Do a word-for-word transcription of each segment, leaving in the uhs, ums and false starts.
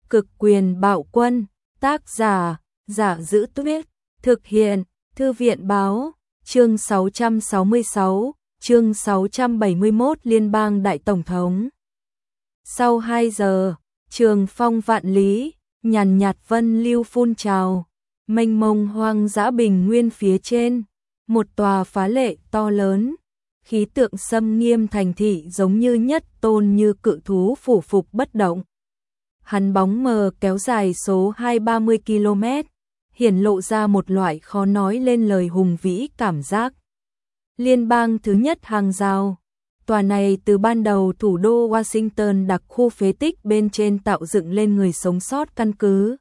Cực quyền bạo quân, tác giả, Giả Giữ Tuyết, thực hiện, Thư viện Báo, chương sáu trăm sáu mươi sáu, chương sáu trăm bảy mươi mốt Liên bang Đại Tổng thống. Sau hai giờ, trường phong vạn lý, nhàn nhạt vân lưu phun trào, mênh mông hoang dã bình nguyên phía trên, một tòa phá lệ to lớn, khí tượng xâm nghiêm thành thị giống như nhất tôn như cự thú phủ phục bất động. Hắn bóng mờ kéo dài số hai trăm ba mươi ki lô mét, hiển lộ ra một loại khó nói lên lời hùng vĩ cảm giác. Liên bang thứ nhất hàng rào. Tòa này từ ban đầu thủ đô Washington đặc khu phế tích bên trên tạo dựng lên người sống sót căn cứ.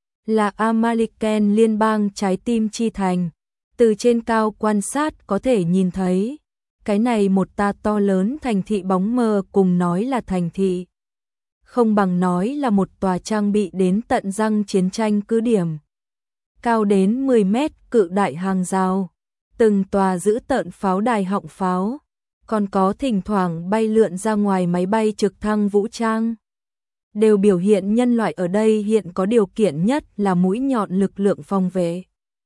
Là American liên bang trái tim chi thành. Từ trên cao quan sát có thể nhìn thấy. Cái này một ta to lớn thành thị bóng mờ cùng nói là thành thị. Không bằng nói là một tòa trang bị đến tận răng chiến tranh cứ điểm. Cao đến mười mét cự đại hàng rào. Từng tòa giữ tợn pháo đài họng pháo. Còn có thỉnh thoảng bay lượn ra ngoài máy bay trực thăng vũ trang. Đều biểu hiện nhân loại ở đây hiện có điều kiện nhất là mũi nhọn lực lượng phòng vệ.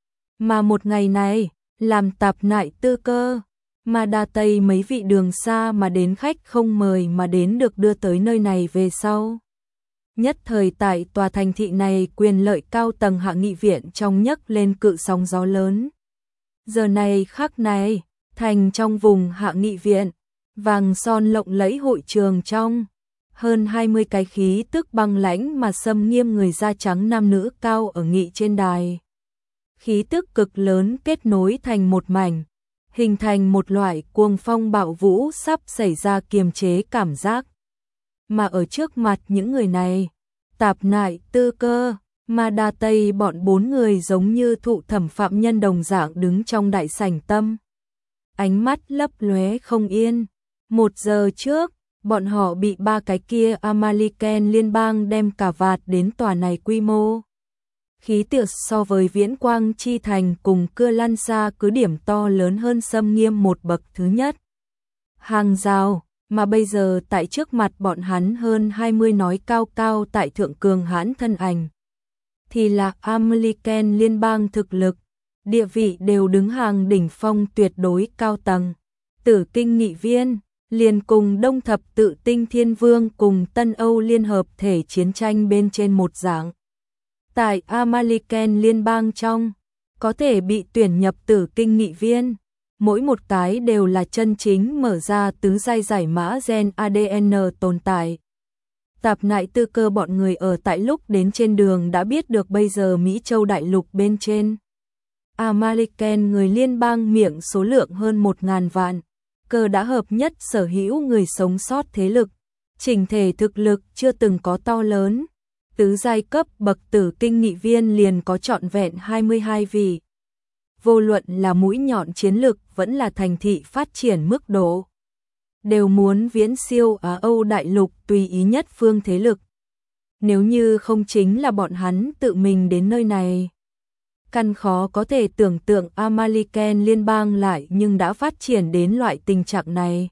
Mà một ngày này, làm tạp nại tư cơ, mà đa tây mấy vị đường xa mà đến khách không mời mà đến được đưa tới nơi này về sau. Nhất thời tại tòa thành thị này quyền lợi cao tầng hạ nghị viện trong nhấc lên cự sóng gió lớn. Giờ này khắc này, thành trong vùng hạ nghị viện, vàng son lộng lẫy hội trường trong, hơn hai mươi cái khí tức băng lãnh mà xâm nghiêm người da trắng nam nữ cao ở nghị trên đài. Khí tức cực lớn kết nối thành một mảnh, hình thành một loại cuồng phong bạo vũ sắp xảy ra kiềm chế cảm giác. Mà ở trước mặt những người này, tạp nại tư cơ, mà đa tây bọn bốn người giống như thụ thẩm phạm nhân đồng dạng đứng trong đại sảnh tâm. Ánh mắt lấp lóe không yên. Một giờ trước, bọn họ bị ba cái kia American liên bang đem cả vạt đến tòa này quy mô. Khí tượng so với viễn quang chi thành cùng cưa lăn xa cứ điểm to lớn hơn xâm nghiêm một bậc thứ nhất. Hàng rào, mà bây giờ tại trước mặt bọn hắn hơn hai mươi nói cao cao tại thượng cường hãn thân ảnh. Thì là American liên bang thực lực, địa vị đều đứng hàng đỉnh phong tuyệt đối cao tầng. Tử kinh nghị viên, liền cùng đông thập tự tinh thiên vương cùng Tân Âu liên hợp thể chiến tranh bên trên một dạng. Tại American liên bang trong, có thể bị tuyển nhập tử kinh nghị viên, mỗi một cái đều là chân chính mở ra tứ giai giải mã gen a đê en tồn tại. Tạp nại tư cơ bọn người ở tại lúc đến trên đường đã biết được bây giờ Mỹ Châu đại lục bên trên. American người liên bang miệng số lượng hơn một ngàn vạn, cơ đã hợp nhất sở hữu người sống sót thế lực, chỉnh thể thực lực chưa từng có to lớn. Tứ giai cấp bậc tử kinh nghị viên liền có trọn vẹn hai mươi hai vị. Vô luận là mũi nhọn chiến lực vẫn là thành thị phát triển mức độ, đều muốn viễn siêu Á Âu đại lục tùy ý nhất phương thế lực. Nếu như không chính là bọn hắn tự mình đến nơi này, căn khó có thể tưởng tượng American liên bang lại nhưng đã phát triển đến loại tình trạng này.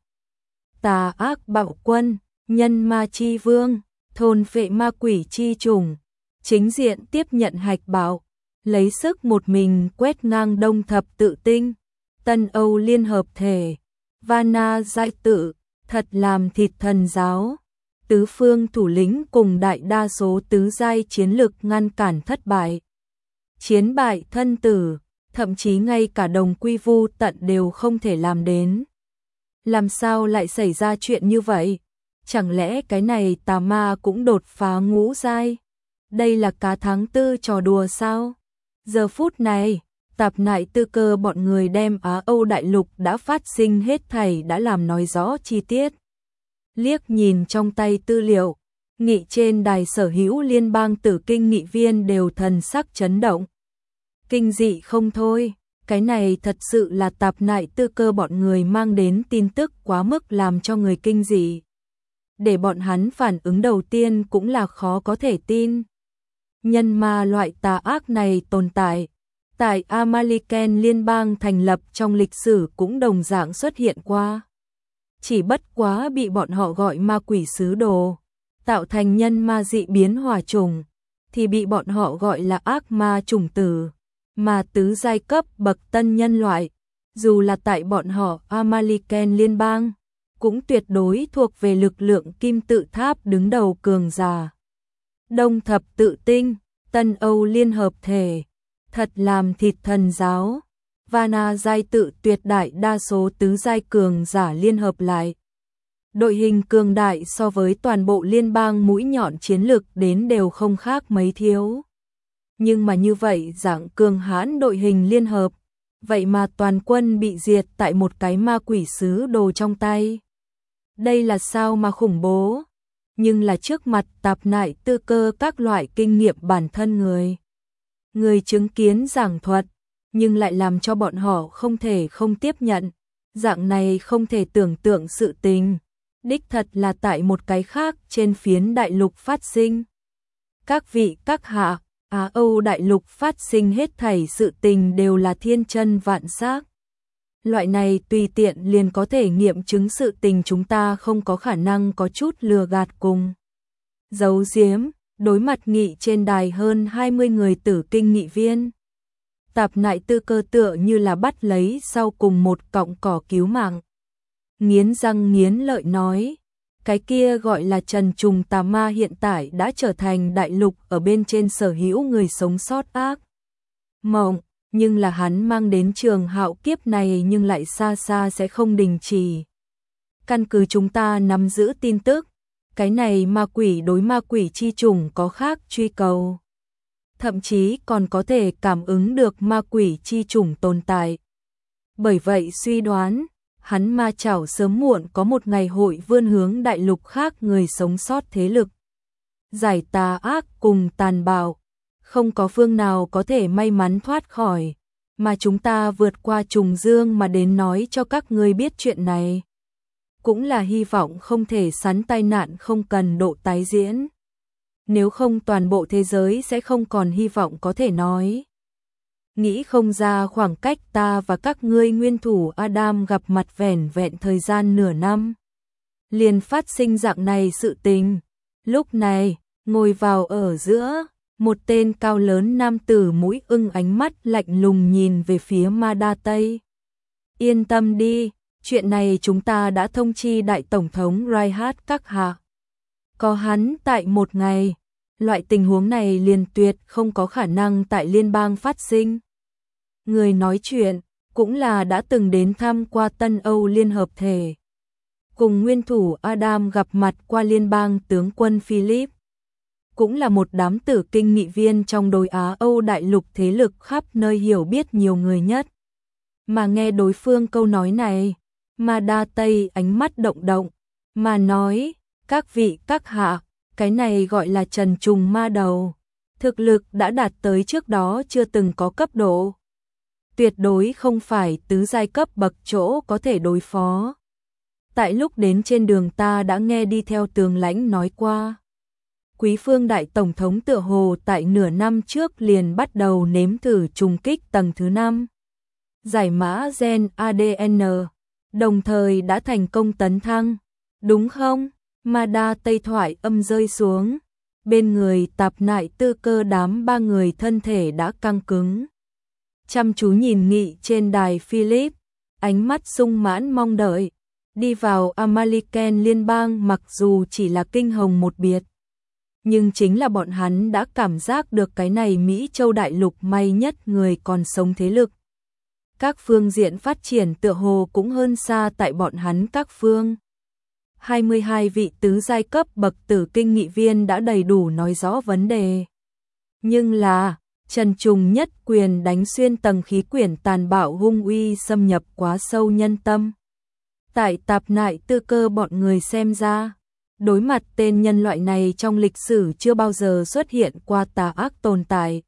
Tà ác bạo quân, nhân ma chi vương, thôn phệ ma quỷ chi trùng, chính diện tiếp nhận hạch bạo, lấy sức một mình quét ngang đông thập tự tinh, Tân Âu liên hợp thể, Vana giải tự, thật làm thịt thần giáo. Tứ phương thủ lĩnh cùng đại đa số tứ giai chiến lực ngăn cản thất bại. Chiến bại thân tử, thậm chí ngay cả đồng quy vu tận đều không thể làm đến. Làm sao lại xảy ra chuyện như vậy? Chẳng lẽ cái này tà ma cũng đột phá ngũ giai? Đây là cá tháng tư trò đùa sao? Giờ phút này, tạp nại tư cơ bọn người đem Á Âu đại lục đã phát sinh hết thảy đã làm nói rõ chi tiết. Liếc nhìn trong tay tư liệu, nghị trên đài sở hữu liên bang tử kinh nghị viên đều thần sắc chấn động. Kinh dị không thôi, cái này thật sự là tạp nại tư cơ bọn người mang đến tin tức quá mức làm cho người kinh dị. Để bọn hắn phản ứng đầu tiên cũng là khó có thể tin. Nhân ma loại tà ác này tồn tại, tại American liên bang thành lập trong lịch sử cũng đồng dạng xuất hiện qua. Chỉ bất quá bị bọn họ gọi ma quỷ sứ đồ. tạo thành nhân ma dị biến hỏa chủng, thì bị bọn họ gọi là ác ma chủng tử, mà tứ giai cấp bậc tân nhân loại, dù là tại bọn họ Amaliken liên bang, cũng tuyệt đối thuộc về lực lượng kim tự tháp đứng đầu cường giả. Đông thập tự tinh, Tân Âu liên hợp thể, thật làm thịt thần giáo, Vana giai tự tuyệt đại đa số tứ giai cường giả liên hợp lại. Đội hình cường đại so với toàn bộ liên bang mũi nhọn chiến lực đến đều không khác mấy thiếu. Nhưng mà như vậy dạng cường hãn đội hình liên hợp, vậy mà toàn quân bị diệt tại một cái ma quỷ sứ đồ trong tay. Đây là sao mà khủng bố, nhưng là trước mặt tạp nại tư cơ các loại kinh nghiệm bản thân người. Người chứng kiến giảng thuật, nhưng lại làm cho bọn họ không thể không tiếp nhận, dạng này không thể tưởng tượng sự tình. Đích thật là tại một cái khác trên phiến đại lục phát sinh. Các vị các hạ, Á Âu đại lục phát sinh hết thảy sự tình đều là thiên chân vạn xác. Loại này tùy tiện liền có thể nghiệm chứng sự tình chúng ta không có khả năng có chút lừa gạt cùng. Giấu giếm, đối mặt nghị trên đài hơn hai mươi người tử kinh nghị viên. Tạp nại tư cơ tựa như là bắt lấy sau cùng một cọng cỏ cứu mạng. Nghiến răng nghiến lợi nói, cái kia gọi là Trần Trùng tà ma hiện tại đã trở thành đại lục ở bên trên sở hữu người sống sót ác mộng, nhưng là hắn mang đến trường hạo kiếp này nhưng lại xa xa sẽ không đình chỉ. Căn cứ chúng ta nắm giữ tin tức, cái này ma quỷ đối ma quỷ chi trùng có khác truy cầu. Thậm chí còn có thể cảm ứng được ma quỷ chi trùng tồn tại. Bởi vậy suy đoán, hắn ma chảo sớm muộn có một ngày hội vươn hướng đại lục khác người sống sót thế lực. Giải tà ác cùng tàn bạo, không có phương nào có thể may mắn thoát khỏi, mà chúng ta vượt qua trùng dương mà đến nói cho các ngươi biết chuyện này. Cũng là hy vọng không thể sắn tai nạn không cần độ tái diễn. Nếu không toàn bộ thế giới sẽ không còn hy vọng có thể nói. Nghĩ không ra khoảng cách ta và các ngươi nguyên thủ Adam gặp mặt vẻn vẹn thời gian nửa năm. Liền phát sinh dạng này sự tình. Lúc này, ngồi vào ở giữa, một tên cao lớn nam tử mũi ưng ánh mắt lạnh lùng nhìn về phía Ma Đa Tây. Yên tâm đi, chuyện này chúng ta đã thông chi đại tổng thống Reinhardt các hạ. Có hắn tại một ngày, loại tình huống này liền tuyệt không có khả năng tại liên bang phát sinh. Người nói chuyện cũng là đã từng đến thăm qua Tân Âu Liên Hợp Thể. Cùng nguyên thủ Adam gặp mặt qua liên bang tướng quân Philip. Cũng là một đám tử kinh nghị viên trong đồi Á Âu đại lục thế lực khắp nơi hiểu biết nhiều người nhất. Mà nghe đối phương câu nói này, Ma Đa Tây ánh mắt động động, mà nói, các vị các hạ, cái này gọi là Trần Trùng ma đầu. Thực lực đã đạt tới trước đó chưa từng có cấp độ. Tuyệt đối không phải tứ giai cấp bậc chỗ có thể đối phó. Tại lúc đến trên đường ta đã nghe đi theo tường lãnh nói qua. Quý phương đại tổng thống tựa hồ tại nửa năm trước liền bắt đầu nếm thử trùng kích tầng thứ năm. Giải mã gen a đê en, đồng thời đã thành công tấn thăng. Đúng không? Ma Đa Tây thoại âm rơi xuống. Bên người tạp nại tư cơ đám ba người thân thể đã căng cứng. Chăm chú nhìn nghị trên đài Philip, ánh mắt sung mãn mong đợi. Đi vào Amaliken liên bang mặc dù chỉ là kinh hồng một biệt. Nhưng chính là bọn hắn đã cảm giác được cái này Mỹ Châu đại lục may nhất người còn sống thế lực. Các phương diện phát triển tựa hồ cũng hơn xa tại bọn hắn các phương. hai mươi hai vị tứ giai cấp bậc tử kinh nghị viên đã đầy đủ nói rõ vấn đề. Nhưng là, Trần Trùng nhất quyền đánh xuyên tầng khí quyển tàn bạo hung uy xâm nhập quá sâu nhân tâm. Tại tạp nại tư cơ bọn người xem ra, đối mặt tên nhân loại này trong lịch sử chưa bao giờ xuất hiện qua tà ác tồn tại.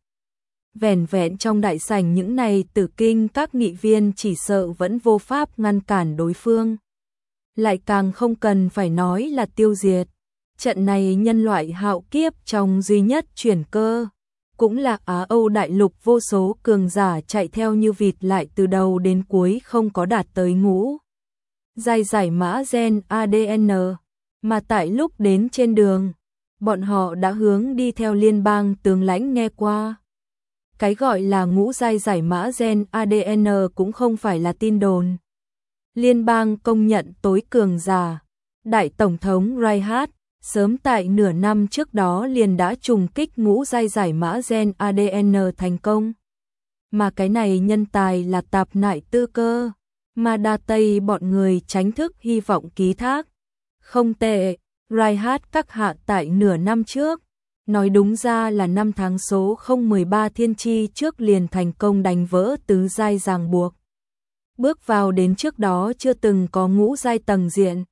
Vẻn vẹn trong đại sảnh những này tử kinh các nghị viên chỉ sợ vẫn vô pháp ngăn cản đối phương. Lại càng không cần phải nói là tiêu diệt. Trận này nhân loại hạo kiếp trong duy nhất chuyển cơ. Cũng là Á Âu đại lục vô số cường giả chạy theo như vịt lại từ đầu đến cuối không có đạt tới ngũ. Dài giải mã gen a đê en, mà tại lúc đến trên đường, bọn họ đã hướng đi theo liên bang tướng lãnh nghe qua. Cái gọi là ngũ giai giải mã gen a đê en cũng không phải là tin đồn. Liên bang công nhận tối cường giả, Đại Tổng thống Reinhardt, sớm tại nửa năm trước đó liền đã trùng kích ngũ giai giải mã gen a đê en thành công. Mà cái này nhân tài là Tạp Nại Tư Cơ, mà Đa Tây bọn người tránh thức hy vọng ký thác. Không tệ, Reinhardt các hạ tại nửa năm trước, nói đúng ra là năm tháng số không một ba thiên chi trước liền thành công đánh vỡ tứ giai ràng buộc. Bước vào đến trước đó chưa từng có ngũ giai tầng diện.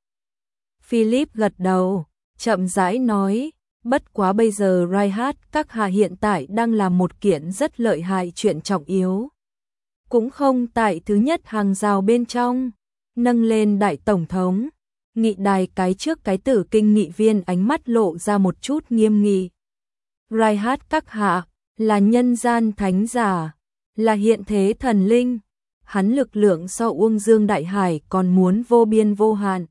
Philip gật đầu, chậm rãi nói, bất quá bây giờ Reinhardt các hạ hiện tại đang làm một kiện rất lợi hại chuyện trọng yếu. Cũng không tại thứ nhất hàng rào bên trong, nâng lên Đại Tổng thống. Nghị đài cái trước cái tử kinh nghị viên ánh mắt lộ ra một chút nghiêm nghị. Reinhardt các hạ, là nhân gian thánh giả, là hiện thế thần linh. Hắn lực lượng so Uông Dương Đại Hải còn muốn vô biên vô hạn.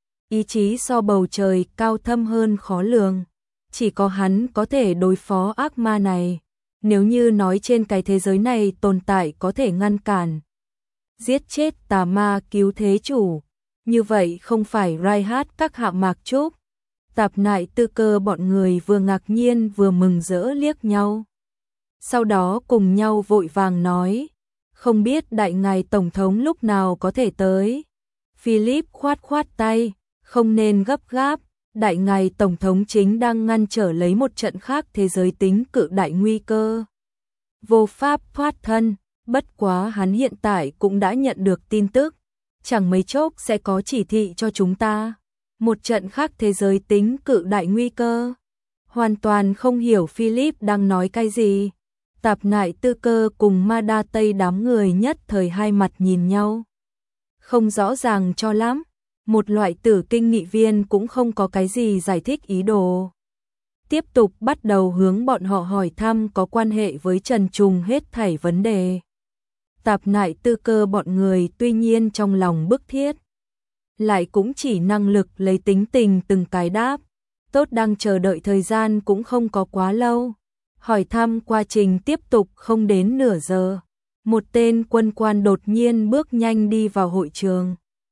Ý chí so bầu trời cao thâm hơn khó lường. Chỉ có hắn có thể đối phó ác ma này. Nếu như nói trên cái thế giới này tồn tại có thể ngăn cản, giết chết tà ma cứu thế chủ, như vậy không phải Reinhardt các hạ Mạc Trúc. Tạp Nại Tư Cơ bọn người vừa ngạc nhiên vừa mừng rỡ liếc nhau. Sau đó cùng nhau vội vàng nói, không biết đại ngài Tổng thống lúc nào có thể tới. Philip khoát khoát tay, không nên gấp gáp, đại ngài Tổng thống chính đang ngăn trở lấy một trận khác thế giới tính cự đại nguy cơ. Vô pháp thoát thân, bất quá hắn hiện tại cũng đã nhận được tin tức, chẳng mấy chốc sẽ có chỉ thị cho chúng ta. Một trận khác thế giới tính cự đại nguy cơ. Hoàn toàn không hiểu Philip đang nói cái gì. Tạp Nại Tư Cơ cùng Ma Đa Tây đám người nhất thời hai mặt nhìn nhau. Không rõ ràng cho lắm. Một loại tử kinh nghị viên cũng không có cái gì giải thích ý đồ. Tiếp tục bắt đầu hướng bọn họ hỏi thăm có quan hệ với Trần Trùng hết thảy vấn đề. Tạp Nại Tư Cơ bọn người tuy nhiên trong lòng bức thiết, lại cũng chỉ năng lực lấy tính tình từng cái đáp. Tốt đang chờ đợi thời gian cũng không có quá lâu. Hỏi thăm quá trình tiếp tục không đến nửa giờ. Một tên quân quan đột nhiên bước nhanh đi vào hội trường.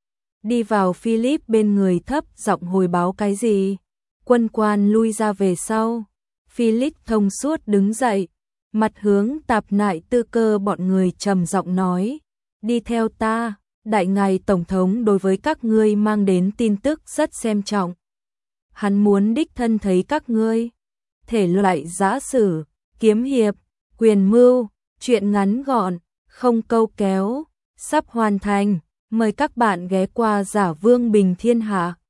Đi vào Philip bên người thấp giọng hồi báo cái gì. Quân quan lui ra về sau. Philip thông suốt đứng dậy, mặt hướng Tạp Nại Tư Cơ bọn người trầm giọng nói, đi theo ta, đại ngài Tổng thống đối với các ngươi mang đến tin tức rất xem trọng. Hắn muốn đích thân thấy các ngươi. Thể loại giã sử, kiếm hiệp, quyền mưu, truyện ngắn gọn, không câu kéo, sắp hoàn thành. Mời các bạn ghé qua Giả Vương Bình Thiên Hạ.